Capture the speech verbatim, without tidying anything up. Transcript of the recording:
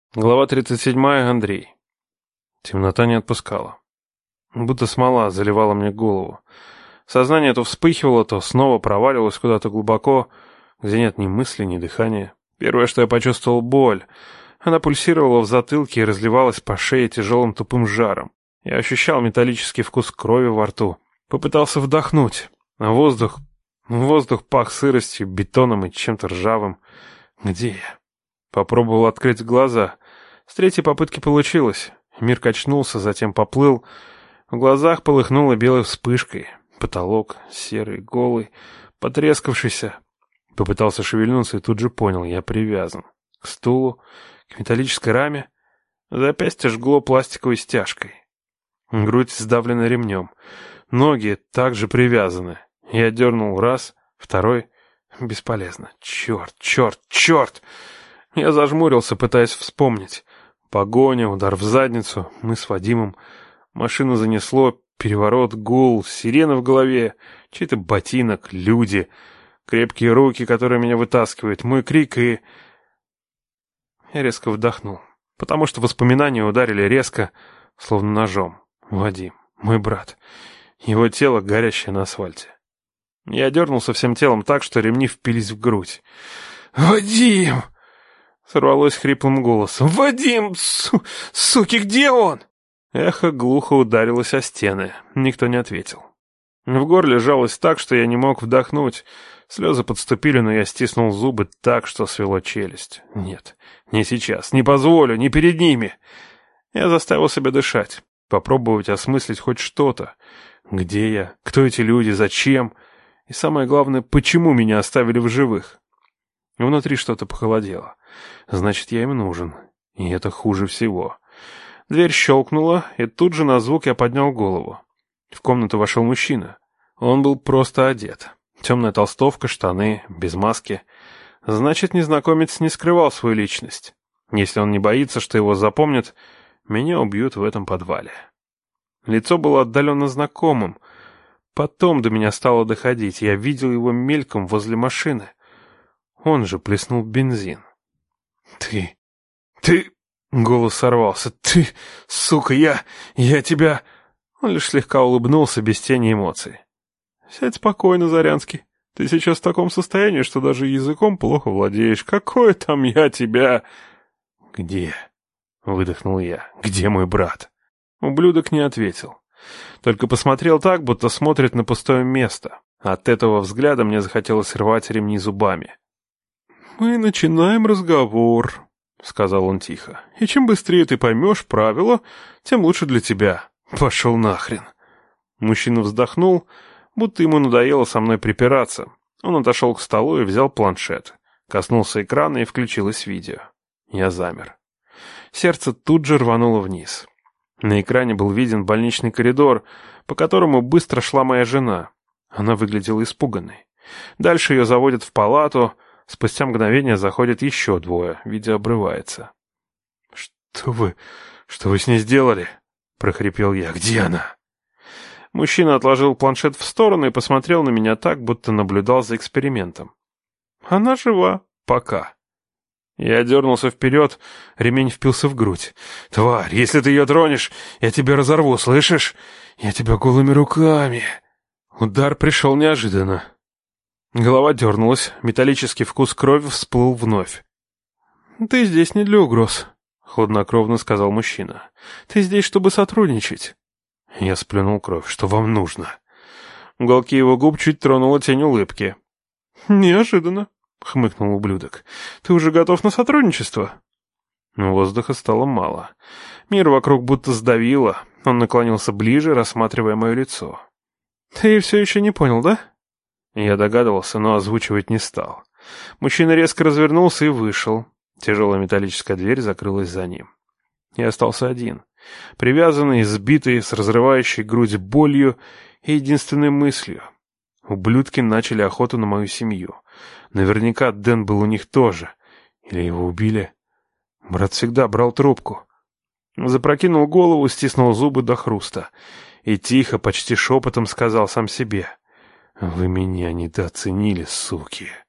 Глава тридцать седьмая. Андрей. Темнота не отпускала. Будто смола заливала мне голову. Сознание то вспыхивало, то снова проваливалось куда-то глубоко, где нет ни мысли, ни дыхания. Первое, что я почувствовал — боль. Она пульсировала в затылке и разливалась по шее тяжелым тупым жаром. Я ощущал металлический вкус крови во рту. Попытался вдохнуть, а воздух... Воздух пах сыростью, бетоном и чем-то ржавым. Где я? Попробовал открыть глаза. С третьей попытки получилось. Мир качнулся, затем поплыл. В глазах полыхнуло белой вспышкой. Потолок серый, голый, потрескавшийся. Попытался шевельнуться и тут же понял — я привязан. К стулу, к металлической раме. Запястье жгло пластиковой стяжкой. Грудь сдавлена ремнем. Ноги также привязаны. Я дернул раз, второй. Бесполезно. Черт, черт, черт! Я зажмурился, пытаясь вспомнить. Погоня, удар в задницу, мы с Вадимом. Машину занесло, переворот, гул, сирена в голове, чей-то ботинок, люди, крепкие руки, которые меня вытаскивают, мой крик и... Я резко вдохнул, потому что воспоминания ударили резко, словно ножом. Вадим, мой брат, его тело, горящее на асфальте. Я дернулся всем телом так, что ремни впились в грудь. «Вадим!» Сорвалось хриплым голосом. «Вадим! Су... Суки, где он?» Эхо глухо ударилось о стены. Никто не ответил. В горле сжалось так, что я не мог вдохнуть. Слезы подступили, но я стиснул зубы так, что свело челюсть. Нет, не сейчас, не позволю, не перед ними. Я заставил себя дышать, попробовать осмыслить хоть что-то. Где я? Кто эти люди? Зачем? И самое главное, почему меня оставили в живых? Внутри что-то похолодело. Значит, я им нужен. И это хуже всего. Дверь щелкнула, и тут же на звук я поднял голову. В комнату вошел мужчина. Он был просто одет. Темная толстовка, штаны, без маски. Значит, незнакомец не скрывал свою личность. Если он не боится, что его запомнят, меня убьют в этом подвале. Лицо было отдаленно знакомым. Потом до меня стало доходить. Я видел его мельком возле машины. Он же плеснул бензин. «Ты... ты...» — голос сорвался. «Ты... сука, я... я тебя...» Он лишь слегка улыбнулся, без тени эмоций. «Сядь спокойно, Зарянский. Ты сейчас в таком состоянии, что даже языком плохо владеешь. Какое там я тебя...» «Где?» — выдохнул я. «Где мой брат?» Ублюдок не ответил. Только посмотрел так, будто смотрит на пустое место. От этого взгляда мне захотелось рвать ремни зубами. «Мы начинаем разговор», — сказал он тихо. «И чем быстрее ты поймешь правила, тем лучше для тебя. Пошел нахрен». Мужчина вздохнул, будто ему надоело со мной припираться. Он отошел к столу и взял планшет. Коснулся экрана, и включилось видео. Я замер. Сердце тут же рвануло вниз. На экране был виден больничный коридор, по которому быстро шла моя жена. Она выглядела испуганной. Дальше ее заводят в палату. Спустя мгновение заходят еще двое. Видео обрывается. «Что вы... что вы с ней сделали?» — прохрипел я. «Где она?» Мужчина отложил планшет в сторону и посмотрел на меня так, будто наблюдал за экспериментом. «Она жива. Пока». Я дернулся вперед, ремень впился в грудь. «Тварь, если ты ее тронешь, я тебя разорву, слышишь? Я тебя голыми руками...» Удар пришел неожиданно. Голова дернулась, металлический вкус крови всплыл вновь. «Ты здесь не для угроз», — хладнокровно сказал мужчина. «Ты здесь, чтобы сотрудничать». Я сплюнул кровь. «Что вам нужно?» Уголки его губ чуть тронула тень улыбки. «Неожиданно», — хмыкнул ублюдок. «Ты уже готов на сотрудничество?» Воздуха стало мало. Мир вокруг будто сдавило. Он наклонился ближе, рассматривая мое лицо. «Ты все еще не понял, да?» Я догадывался, но озвучивать не стал. Мужчина резко развернулся и вышел. Тяжелая металлическая дверь закрылась за ним. Я остался один, привязанный, сбитый, с разрывающей грудь болью и единственной мыслью. Ублюдки начали охоту на мою семью. Наверняка Дэн был у них тоже. Или его убили. Брат всегда брал трубку. Запрокинул голову, стиснул зубы до хруста. И тихо, почти шепотом сказал сам себе: «Вы меня недооценили, суки».